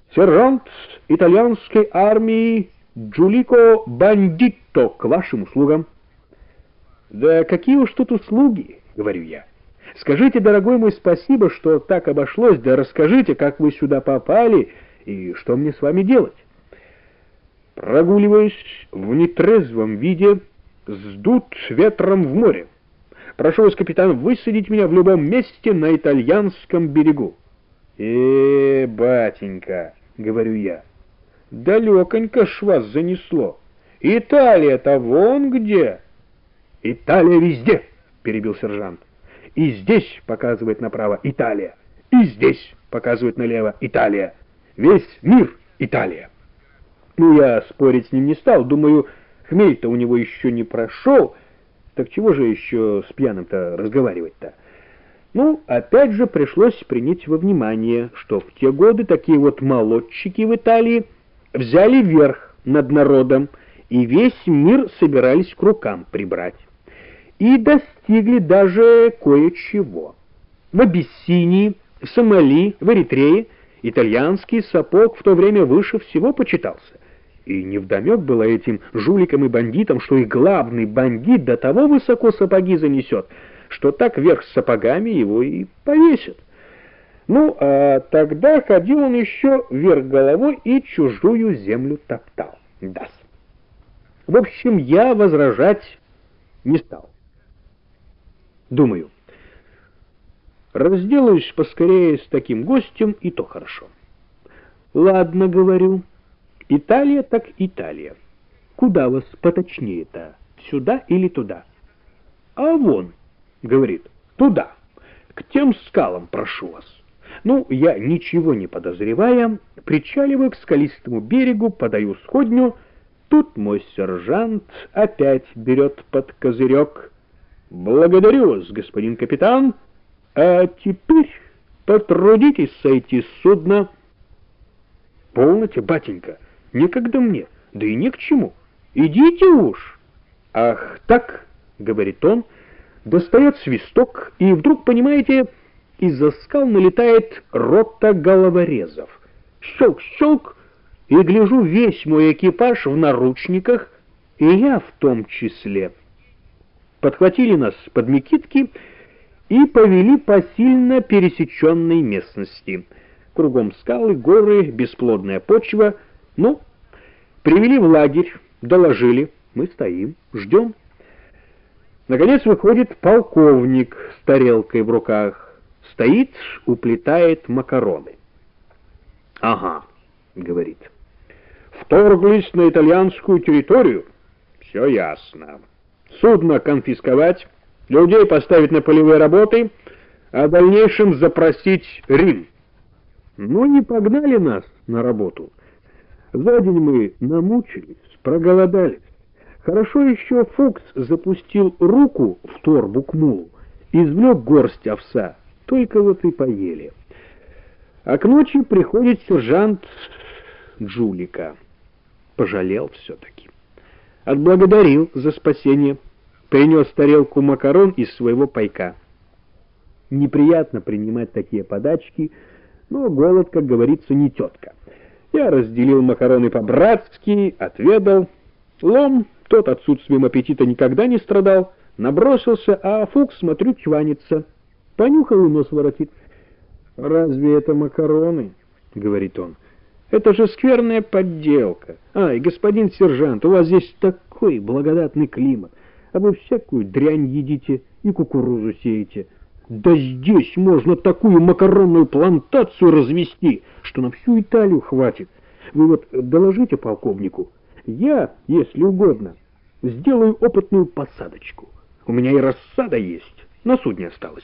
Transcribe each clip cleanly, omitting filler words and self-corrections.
Сержант итальянской армии Джулико Бандитто к вашим услугам. Да какие уж тут услуги, говорю я. Скажите, дорогой мой, спасибо, что так обошлось, да расскажите, как вы сюда попали и что мне с вами делать. Прогуливаюсь в нетрезвом виде, сдут ветром в море. Прошу вас, капитан, высадить меня в любом месте на итальянском берегу. Батенька, говорю я, далеконько ж вас занесло. Италия-то вон где. Италия везде, перебил сержант. И здесь, показывает направо, Италия. И здесь, показывает налево, Италия. Весь мир Италия. Ну, я спорить с ним не стал. Думаю, хмель-то у него еще не прошел. Так чего же еще с пьяным-то разговаривать-то? Ну, опять же пришлось принять во внимание, что в те годы такие вот молодчики в Италии взяли верх над народом, и весь мир собирались к рукам прибрать. И достигли даже кое-чего. В Абиссинии, в Сомали, в Эритрее итальянский сапог в то время выше всего почитался. И невдомек было этим жуликам и бандитам, что их главный бандит до того высоко сапоги занесет, что так вверх с сапогами его и повесят. Ну, а тогда ходил он еще вверх головой и чужую землю топтал. Да. В общем, я возражать не стал. Думаю, разделаюсь поскорее с таким гостем, и то хорошо. Ладно, говорю, Италия так Италия. Куда вас поточнее-то, сюда или туда? А вон, говорит, туда, к тем скалам прошу вас. Ну, я, ничего не подозревая, причаливаю к скалистому берегу, подаю сходню. Тут мой сержант опять берет под козырек. Благодарю вас, господин капитан, а теперь потрудитесь сойти с судна. Полноте, батенька, некогда мне, да и не к чему. Идите уж. Ах так, говорит он, достает свисток, и вдруг, понимаете, из-за скал налетает рота головорезов. Щелк-щелк, и гляжу, весь мой экипаж в наручниках, и я в том числе. Подхватили нас под мекитки и повели по сильно пересеченной местности. Кругом скалы, горы, бесплодная почва. Ну, привели в лагерь, доложили. Мы стоим, ждем. Наконец выходит полковник с тарелкой в руках. Стоит, уплетает макароны. «Ага», — говорит, — «вторглись на итальянскую территорию? Все ясно. Судно конфисковать, людей поставить на полевые работы, а в дальнейшем запросить Рим. Ну, не погнали нас на работу. За день мы намучились, проголодались. Хорошо еще Фукс запустил руку в торбу к мулу, извлек горсть овса, только вот и поели. А к ночи приходит сержант Джулика. Пожалел все-таки. Отблагодарил за спасение, принес тарелку макарон из своего пайка. Неприятно принимать такие подачки, но голод, как говорится, не тетка. Я разделил макароны по-братски, отведал. Лом, тот отсутствием аппетита никогда не страдал, набросился, а Фукс, смотрю, чванится. Понюхал и нос воротит. «Разве это макароны?» — говорит он. «Это же скверная подделка. Ай, господин сержант, у вас здесь такой благодатный климат, а вы всякую дрянь едите и кукурузу сеете. Да здесь можно такую макаронную плантацию развести, что на всю Италию хватит. Вы вот доложите полковнику. Я, если угодно, сделаю опытную посадочку. У меня и рассада есть, на судне осталось».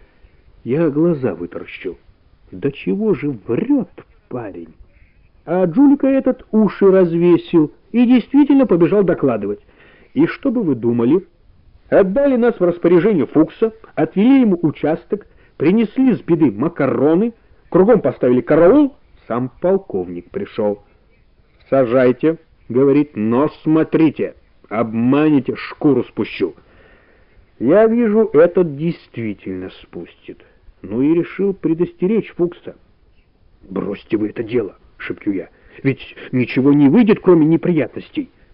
Я глаза вытаращил. Да чего же врет парень? А Джулика этот уши развесил и действительно побежал докладывать. И что бы вы думали? Отдали нас в распоряжение Фукса, отвели ему участок, принесли с беды макароны, кругом поставили караул, сам полковник пришел. «Сажайте», — говорит, — «но смотрите, обманете, шкуру спущу». Я вижу, этот действительно спустит. Ну и решил предостеречь Фукса. «Бросьте вы это дело. шепчу я. Ведь ничего не выйдет, кроме неприятностей.